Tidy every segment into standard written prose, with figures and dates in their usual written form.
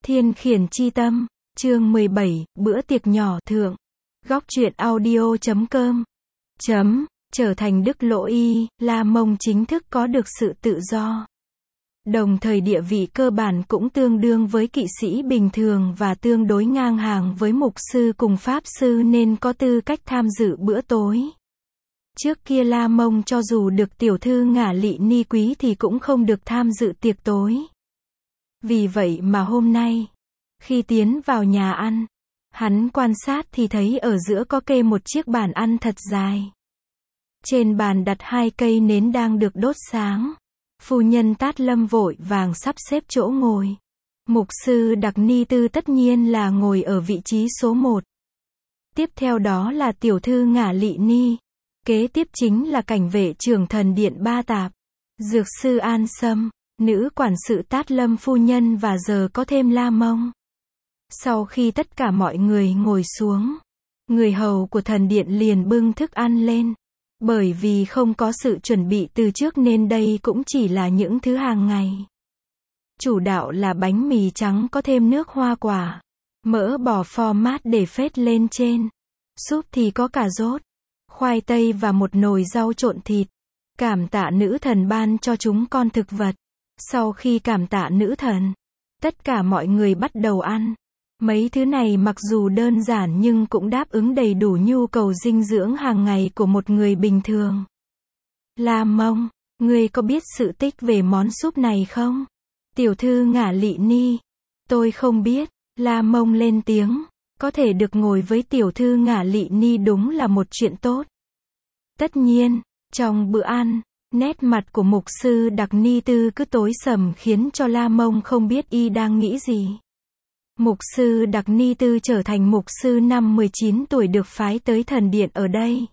Thiên khiển chi tâm, chương 17, bữa tiệc nhỏ thượng. Góc truyện audio.com. Trở thành Đức Lỗ Y, La Mông chính thức có được sự tự do. Đồng thời địa vị cơ bản cũng tương đương với kỵ sĩ bình thường và tương đối ngang hàng với mục sư cùng pháp sư nên có tư cách tham dự bữa tối. Trước kia La Mông cho dù được tiểu thư Ngả Lị Ni quý thì cũng không được tham dự tiệc tối. Vì vậy mà hôm nay, khi tiến vào nhà ăn, hắn quan sát thì thấy ở giữa có kê một chiếc bàn ăn thật dài. Trên bàn đặt 2 cây nến đang được đốt sáng. Phu nhân Tát Lâm vội vàng sắp xếp chỗ ngồi. Mục sư Đặc Ni Tư tất nhiên là ngồi ở vị trí số 1. Tiếp theo đó là tiểu thư Ngả Lị Ni. Kế tiếp chính là cảnh vệ trưởng thần điện Ba Tạp, dược sư An Sâm, nữ quản sự Tát Lâm phu nhân và giờ có thêm La Mông. Sau khi tất cả mọi người ngồi xuống, người hầu của thần điện liền bưng thức ăn lên. Bởi vì không có sự chuẩn bị từ trước nên đây cũng chỉ là những thứ hàng ngày. Chủ đạo là bánh mì trắng có thêm nước hoa quả, mỡ bò format để phết lên trên. Súp thì có cà rốt, khoai tây và một nồi rau trộn thịt. Cảm tạ nữ thần ban cho chúng con thực vật. Sau khi cảm tạ nữ thần, tất cả mọi người bắt đầu ăn. Mấy thứ này mặc dù đơn giản nhưng cũng đáp ứng đầy đủ nhu cầu dinh dưỡng hàng ngày của một người bình thường. La Mông, ngươi có biết sự tích về món súp này không? Tiểu thư Ngả Lị Ni. Tôi không biết. La Mông lên tiếng. Có thể được ngồi với tiểu thư Ngả Lị Ni đúng là một chuyện tốt. Tất nhiên, trong bữa ăn, nét mặt của mục sư Đặc Ni Tư cứ tối sầm khiến cho La Mông không biết y đang nghĩ gì. Mục sư Đặc Ni Tư trở thành mục sư năm 19 tuổi được phái tới thần điện ở đây.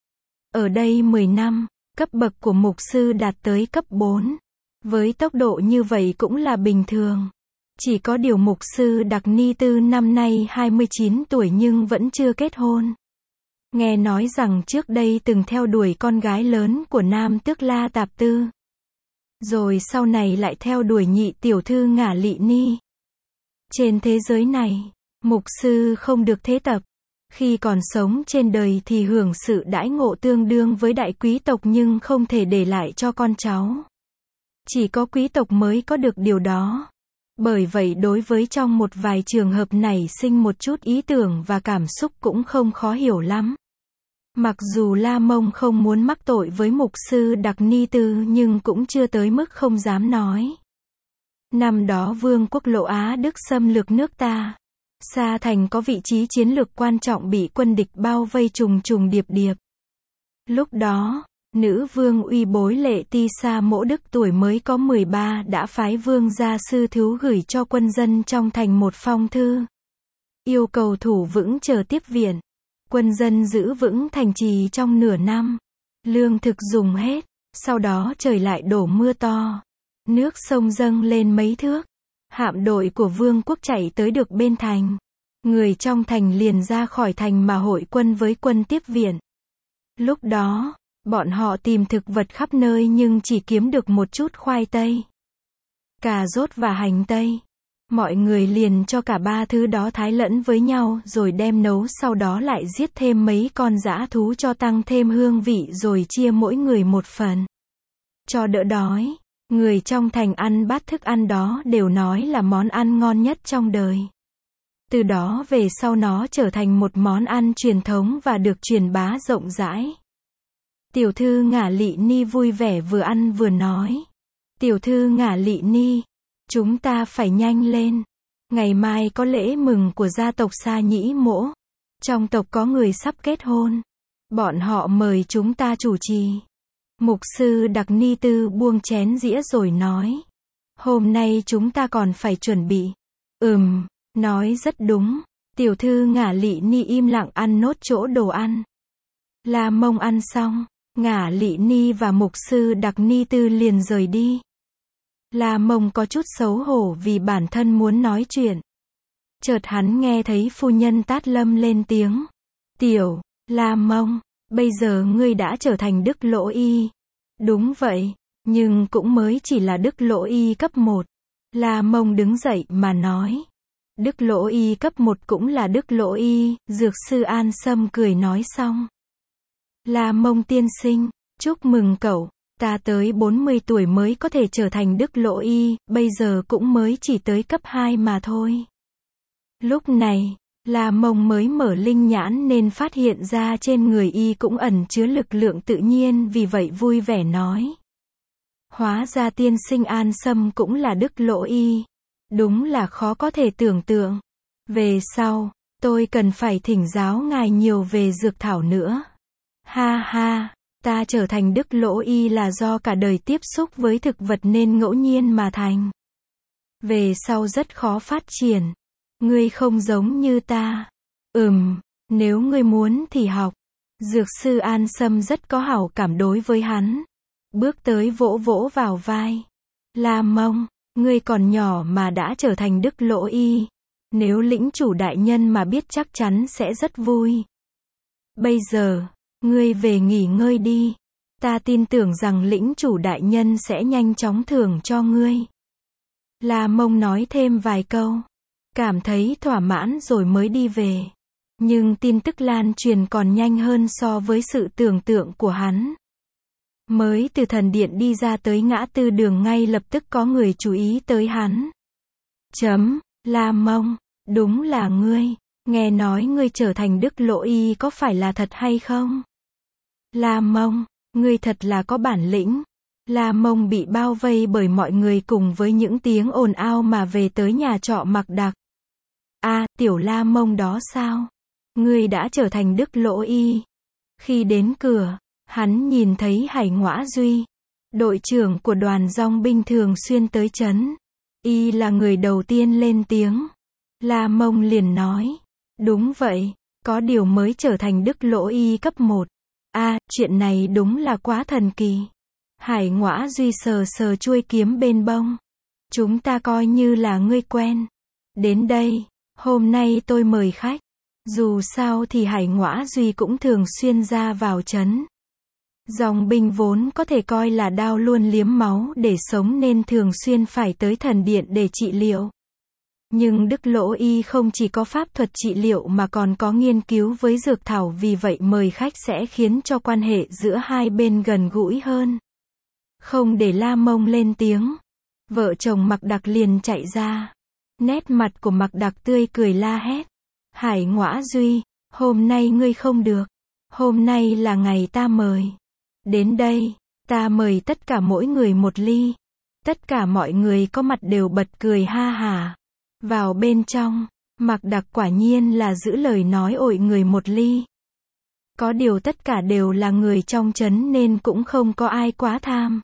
Ở đây 10 năm, cấp bậc của mục sư đạt tới cấp 4. Với tốc độ như vậy cũng là bình thường. Chỉ có điều mục sư Đặc Ni Tư năm nay 29 tuổi nhưng vẫn chưa kết hôn. Nghe nói rằng trước đây từng theo đuổi con gái lớn của Nam Tước La Tạp Tư. Rồi sau này lại theo đuổi nhị tiểu thư Ngả Lị Ni. Trên thế giới này, mục sư không được thế tập. Khi còn sống trên đời thì hưởng sự đãi ngộ tương đương với đại quý tộc nhưng không thể để lại cho con cháu. Chỉ có quý tộc mới có được điều đó. Bởi vậy đối với trong một vài trường hợp nảy sinh một chút ý tưởng và cảm xúc cũng không khó hiểu lắm. Mặc dù La Mông không muốn mắc tội với mục sư Đặc Ni Tư nhưng cũng chưa tới mức không dám nói. Năm đó Vương quốc Lỗ Á Đức xâm lược nước ta. Sa Thành có vị trí chiến lược quan trọng bị quân địch bao vây trùng trùng điệp điệp. Lúc đó, nữ vương uy bối Lệ Ti Sa Mỗ Đức tuổi mới có 13 đã phái vương gia sư thú gửi cho quân dân trong thành một phong thư. Yêu cầu thủ vững chờ tiếp viện. Quân dân giữ vững thành trì trong nửa năm. Lương thực dùng hết. Sau đó trời lại đổ mưa to. Nước sông dâng lên mấy thước. Hạm đội của vương quốc chạy tới được bên thành. Người trong thành liền ra khỏi thành mà hội quân với quân tiếp viện. Lúc đó, bọn họ tìm thực vật khắp nơi nhưng chỉ kiếm được một chút khoai tây, cà rốt và hành tây. Mọi người liền cho cả ba thứ đó thái lẫn với nhau rồi đem nấu, sau đó lại giết thêm mấy con dã thú cho tăng thêm hương vị rồi chia mỗi người một phần. Cho đỡ đói, người trong thành ăn bát thức ăn đó đều nói là món ăn ngon nhất trong đời. Từ đó về sau nó trở thành một món ăn truyền thống và được truyền bá rộng rãi. Tiểu thư Ngả Lị Ni vui vẻ vừa ăn vừa nói. Tiểu thư Ngả Lị Ni, chúng ta phải nhanh lên. Ngày mai có lễ mừng của gia tộc Sa Nhĩ Mỗ. Trong tộc có người sắp kết hôn. Bọn họ mời chúng ta chủ trì. Mục sư Đặc Ni Tư buông chén dĩa rồi nói. Hôm nay chúng ta còn phải chuẩn bị. Nói rất đúng. Tiểu thư Ngả Lị Ni im lặng ăn nốt chỗ đồ ăn. La Mông ăn xong, Ngả Lị Ni và mục sư Đặc Ni Tư liền rời đi. La Mông có chút xấu hổ vì bản thân muốn nói chuyện. Chợt hắn nghe thấy phu nhân Tát Lâm lên tiếng. Tiểu, La Mông, bây giờ ngươi đã trở thành Đức Lỗ Y. Đúng vậy, nhưng cũng mới chỉ là Đức Lỗ Y cấp 1. La Mông đứng dậy mà nói. Đức Lỗ Y cấp 1 cũng là Đức Lỗ Y, Dược sư An Sâm cười nói xong. La Mông tiên sinh, chúc mừng cậu, ta tới 40 tuổi mới có thể trở thành Đức Lỗ Y, bây giờ cũng mới chỉ tới cấp 2 mà thôi. Lúc này, La Mông mới mở linh nhãn nên phát hiện ra trên người y cũng ẩn chứa lực lượng tự nhiên, vì vậy vui vẻ nói. Hóa ra tiên sinh An Sâm cũng là Đức Lỗ Y. Đúng là khó có thể tưởng tượng. Về sau, tôi cần phải thỉnh giáo ngài nhiều về dược thảo nữa. Ha ha, ta trở thành Đức Lỗ Y là do cả đời tiếp xúc với thực vật nên ngẫu nhiên mà thành. Về sau rất khó phát triển. Ngươi không giống như ta. Nếu ngươi muốn thì học. Dược sư An Sâm rất có hảo cảm đối với hắn. Bước tới vỗ vỗ vào vai. La Mông, ngươi còn nhỏ mà đã trở thành Đức Lỗ Y. Nếu lĩnh chủ đại nhân mà biết chắc chắn sẽ rất vui. Bây giờ, ngươi về nghỉ ngơi đi. Ta tin tưởng rằng lĩnh chủ đại nhân sẽ nhanh chóng thưởng cho ngươi. La Mông nói thêm vài câu. Cảm thấy thỏa mãn rồi mới đi về. Nhưng tin tức lan truyền còn nhanh hơn so với sự tưởng tượng của hắn. Mới từ thần điện đi ra tới ngã tư đường ngay lập tức có người chú ý tới hắn. La Mông, đúng là ngươi. Nghe nói ngươi trở thành Đức Lỗ Y có phải là thật hay không? La Mông, ngươi thật là có bản lĩnh. La Mông bị bao vây bởi mọi người cùng với những tiếng ồn ào mà về tới nhà trọ Mạc Đặc. Tiểu La Mông đó sao? Ngươi đã trở thành Đức Lỗ Y. Khi đến cửa, hắn nhìn thấy Hải Ngõa Duy, đội trưởng của đoàn dong binh thường xuyên tới trấn. Y là người đầu tiên lên tiếng. La Mông liền nói. Đúng vậy, có điều mới trở thành Đức Lỗ Y cấp 1. Chuyện này đúng là quá thần kỳ. Hải Ngõa Duy sờ sờ chuôi kiếm bên bông. Chúng ta coi như là ngươi quen. Đến đây, hôm nay tôi mời khách. Dù sao thì Hải Ngõa Duy cũng thường xuyên ra vào trấn. Dòng binh vốn có thể coi là đao luôn liếm máu để sống nên thường xuyên phải tới thần điện để trị liệu. Nhưng Đức Lỗ Y không chỉ có pháp thuật trị liệu mà còn có nghiên cứu với dược thảo, vì vậy mời khách sẽ khiến cho quan hệ giữa hai bên gần gũi hơn. Không để La Mông lên tiếng, vợ chồng Mạc Đặc liền chạy ra. Nét mặt của Mạc Đặc tươi cười la hét. Hải Ngõa Duy, hôm nay ngươi không được. Hôm nay là ngày ta mời. Đến đây, ta mời tất cả mỗi người một ly. Tất cả mọi người có mặt đều bật cười ha hả. Vào bên trong, Mạc Đặc quả nhiên là giữ lời nói ội người một ly. Có điều tất cả đều là người trong trấn nên cũng không có ai quá tham.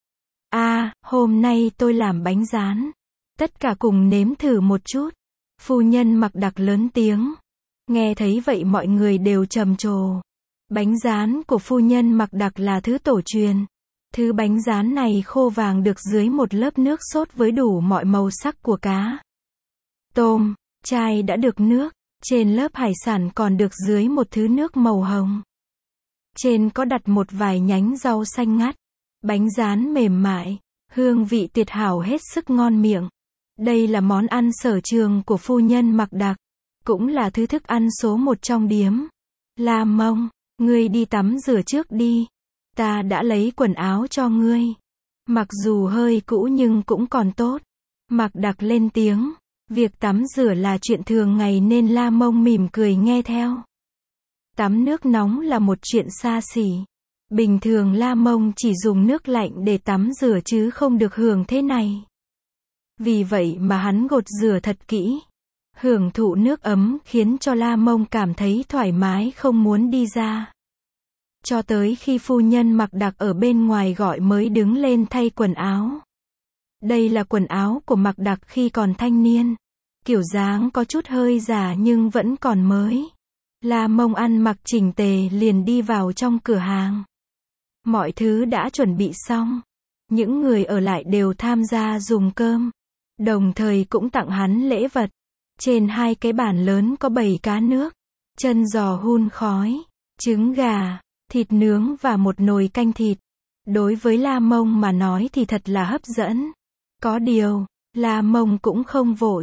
Hôm nay tôi làm bánh rán. Tất cả cùng nếm thử một chút. Phu nhân Mạc Đặc lớn tiếng. Nghe thấy vậy mọi người đều trầm trồ. Bánh rán của phu nhân Mạc Đặc là thứ tổ truyền. Thứ bánh rán này khô vàng được dưới một lớp nước sốt với đủ mọi màu sắc của cá, tôm, chai đã được nước. Trên lớp hải sản còn được dưới một thứ nước màu hồng. Trên có đặt một vài nhánh rau xanh ngắt. Bánh rán mềm mại, hương vị tuyệt hảo hết sức ngon miệng. Đây là món ăn sở trường của phu nhân Mạc Đặc, cũng là thứ thức ăn số 1 trong điếm. La Mông, ngươi đi tắm rửa trước đi. Ta đã lấy quần áo cho ngươi. Mặc dù hơi cũ nhưng cũng còn tốt. Mạc Đặc lên tiếng. Việc tắm rửa là chuyện thường ngày nên La Mông mỉm cười nghe theo. Tắm nước nóng là một chuyện xa xỉ. Bình thường La Mông chỉ dùng nước lạnh để tắm rửa chứ không được hưởng thế này. Vì vậy mà hắn gột rửa thật kỹ. Hưởng thụ nước ấm khiến cho La Mông cảm thấy thoải mái không muốn đi ra. Cho tới khi phu nhân Mạc Đặc ở bên ngoài gọi mới đứng lên thay quần áo. Đây là quần áo của Mạc Đặc khi còn thanh niên. Kiểu dáng có chút hơi già nhưng vẫn còn mới. La Mông ăn mặc chỉnh tề liền đi vào trong cửa hàng. Mọi thứ đã chuẩn bị xong. Những người ở lại đều tham gia dùng cơm. Đồng thời cũng tặng hắn lễ vật. Trên 2 cái bàn lớn có bầy cá nước, chân giò hun khói, trứng gà, thịt nướng và một nồi canh thịt. Đối với La Mông mà nói thì thật là hấp dẫn. Có điều, La Mông cũng không vội.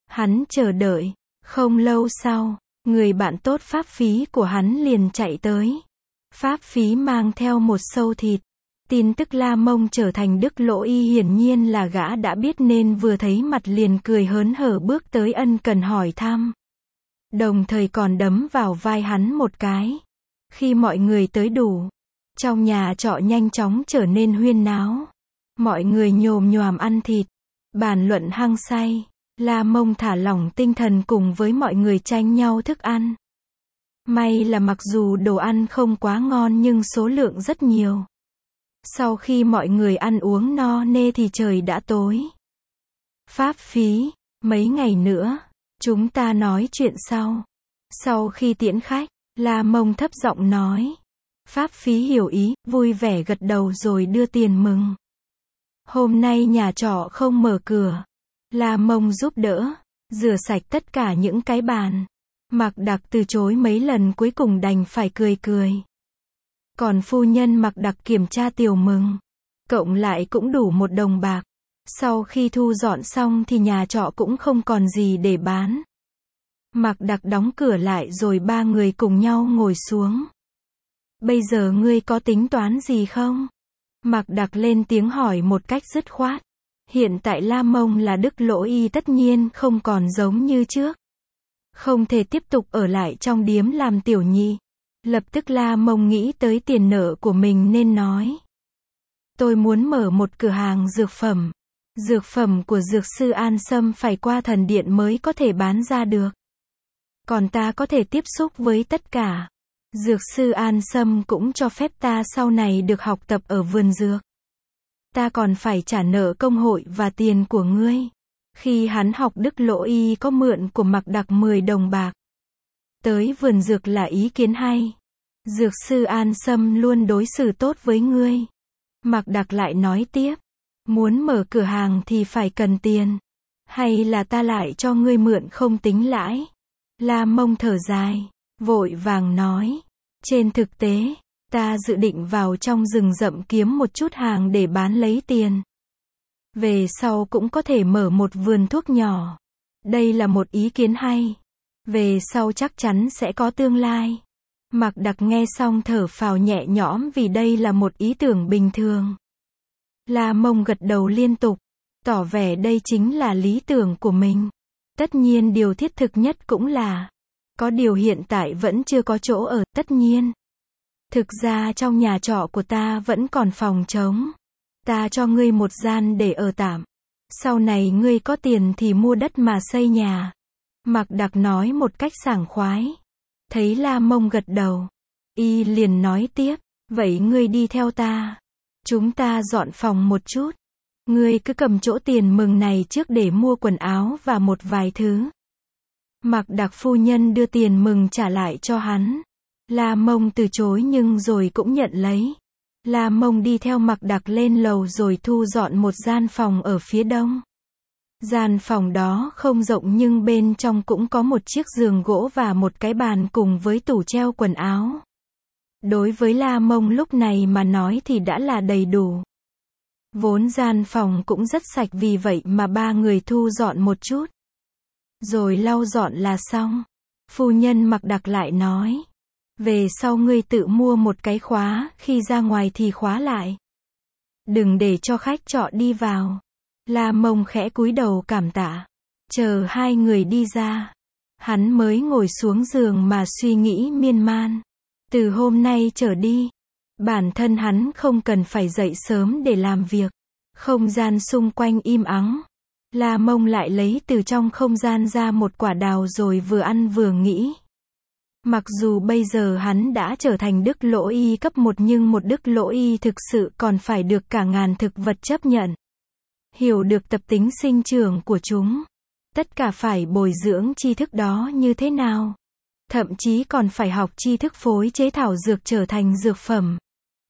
Hắn chờ đợi. Không lâu sau, người bạn tốt Pháp Phí của hắn liền chạy tới. Pháp Phí mang theo một sâu thịt. Tin tức La Mông trở thành Đức Lỗ Y hiển nhiên là gã đã biết nên vừa thấy mặt liền cười hớn hở bước tới ân cần hỏi thăm. Đồng thời còn đấm vào vai hắn một cái. Khi mọi người tới đủ, trong nhà trọ nhanh chóng trở nên huyên náo. Mọi người nhồm nhoàm ăn thịt, bàn luận hăng say. La Mông thả lỏng tinh thần cùng với mọi người tranh nhau thức ăn. May là mặc dù đồ ăn không quá ngon nhưng số lượng rất nhiều. Sau khi mọi người ăn uống no nê thì trời đã tối. Pháp Phí, mấy ngày nữa, chúng ta nói chuyện sau. Sau khi tiễn khách, La Mông thấp giọng nói. Pháp Phí hiểu ý, vui vẻ gật đầu rồi đưa tiền mừng. Hôm nay nhà trọ không mở cửa. La Mông giúp đỡ, rửa sạch tất cả những cái bàn. Mạc Đặc từ chối mấy lần cuối cùng đành phải cười cười. Còn phu nhân Mạc Đặc kiểm tra tiểu mừng. Cộng lại cũng đủ 1 đồng bạc. Sau khi thu dọn xong thì nhà trọ cũng không còn gì để bán. Mạc Đặc đóng cửa lại rồi 3 người cùng nhau ngồi xuống. Bây giờ ngươi có tính toán gì không? Mạc Đặc lên tiếng hỏi một cách dứt khoát. Hiện tại La Mông là Đức Lỗ Y tất nhiên không còn giống như trước. Không thể tiếp tục ở lại trong điếm làm tiểu nhị. Lập tức La Mông nghĩ tới tiền nợ của mình nên nói. Tôi muốn mở một cửa hàng dược phẩm. Dược phẩm của dược sư An Sâm phải qua thần điện mới có thể bán ra được. Còn ta có thể tiếp xúc với tất cả. Dược sư An Sâm cũng cho phép ta sau này được học tập ở vườn dược. Ta còn phải trả nợ công hội và tiền của ngươi. Khi hắn học Đức Lỗ Y có mượn của Mạc Đặc 10 đồng bạc. Tới vườn dược là ý kiến hay. Dược sư An Sâm luôn đối xử tốt với ngươi. Mạc Đặc lại nói tiếp. Muốn mở cửa hàng thì phải cần tiền. Hay là ta lại cho ngươi mượn không tính lãi. La Mông thở dài, vội vàng nói. Trên thực tế, ta dự định vào trong rừng rậm kiếm một chút hàng để bán lấy tiền. Về sau cũng có thể mở một vườn thuốc nhỏ. Đây là một ý kiến hay. Về sau chắc chắn sẽ có tương lai. Mạc Đặc nghe xong thở phào nhẹ nhõm vì đây là một ý tưởng bình thường. La Mông gật đầu liên tục, tỏ vẻ đây chính là lý tưởng của mình. Tất nhiên điều thiết thực nhất cũng là, có điều hiện tại vẫn chưa có chỗ ở, tất nhiên. Thực ra trong nhà trọ của ta vẫn còn phòng trống. Ta cho ngươi một gian để ở tạm. Sau này ngươi có tiền thì mua đất mà xây nhà. Mạc Đặc nói một cách sảng khoái. Thấy La Mông gật đầu, y liền nói tiếp, vậy ngươi đi theo ta. Chúng ta dọn phòng một chút. Ngươi cứ cầm chỗ tiền mừng này trước để mua quần áo và một vài thứ. Mạc Đặc phu nhân đưa tiền mừng trả lại cho hắn. La Mông từ chối nhưng rồi cũng nhận lấy. La Mông đi theo Mạc Đặc lên lầu rồi thu dọn một gian phòng ở phía đông. Gian phòng đó không rộng nhưng bên trong cũng có một chiếc giường gỗ và một cái bàn cùng với tủ treo quần áo. Đối với La Mông lúc này mà nói thì đã là đầy đủ. Vốn gian phòng cũng rất sạch vì vậy mà 3 người thu dọn một chút. Rồi lau dọn là xong. Phu nhân Mạc Đặc lại nói. Về sau ngươi tự mua một cái khóa, khi ra ngoài thì khóa lại. Đừng để cho khách trọ đi vào. La Mông khẽ cúi đầu cảm tạ. Chờ 2 người đi ra. Hắn mới ngồi xuống giường mà suy nghĩ miên man. Từ hôm nay trở đi, bản thân hắn không cần phải dậy sớm để làm việc. Không gian xung quanh im ắng. La Mông lại lấy từ trong không gian ra một quả đào rồi vừa ăn vừa nghĩ. Mặc dù bây giờ hắn đã trở thành Đức Lỗ Y cấp 1 nhưng một Đức Lỗ Y thực sự còn phải được cả ngàn thực vật chấp nhận. Hiểu được tập tính sinh trưởng của chúng. Tất cả phải bồi dưỡng tri thức đó như thế nào. Thậm chí còn phải học tri thức phối chế thảo dược trở thành dược phẩm.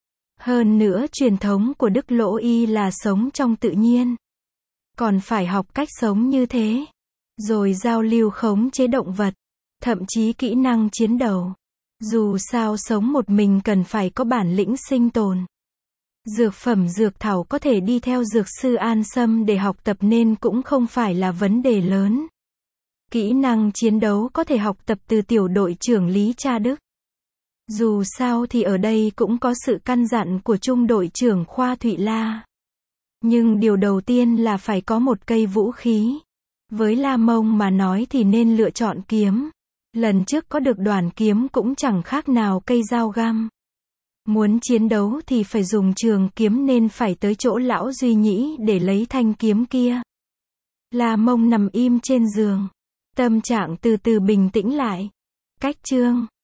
Hơn nữa truyền thống của Đức Lỗ Y là sống trong tự nhiên. Còn phải học cách sống như thế. Rồi giao lưu khống chế động vật. Thậm chí kỹ năng chiến đấu. Dù sao sống một mình cần phải có bản lĩnh sinh tồn. Dược phẩm dược thảo có thể đi theo dược sư An Sâm để học tập nên cũng không phải là vấn đề lớn. Kỹ năng chiến đấu có thể học tập từ tiểu đội trưởng Lý Cha Đức. Dù sao thì ở đây cũng có sự căn dặn của trung đội trưởng Khoa Thụy La. Nhưng điều đầu tiên là phải có một cây vũ khí. Với La Mông mà nói thì nên lựa chọn kiếm. Lần trước có được đoàn kiếm cũng chẳng khác nào cây dao găm. Muốn chiến đấu thì phải dùng trường kiếm nên phải tới chỗ lão Duy Nhĩ để lấy thanh kiếm kia. La Mông nằm im trên giường. Tâm trạng từ từ bình tĩnh lại. Cách chương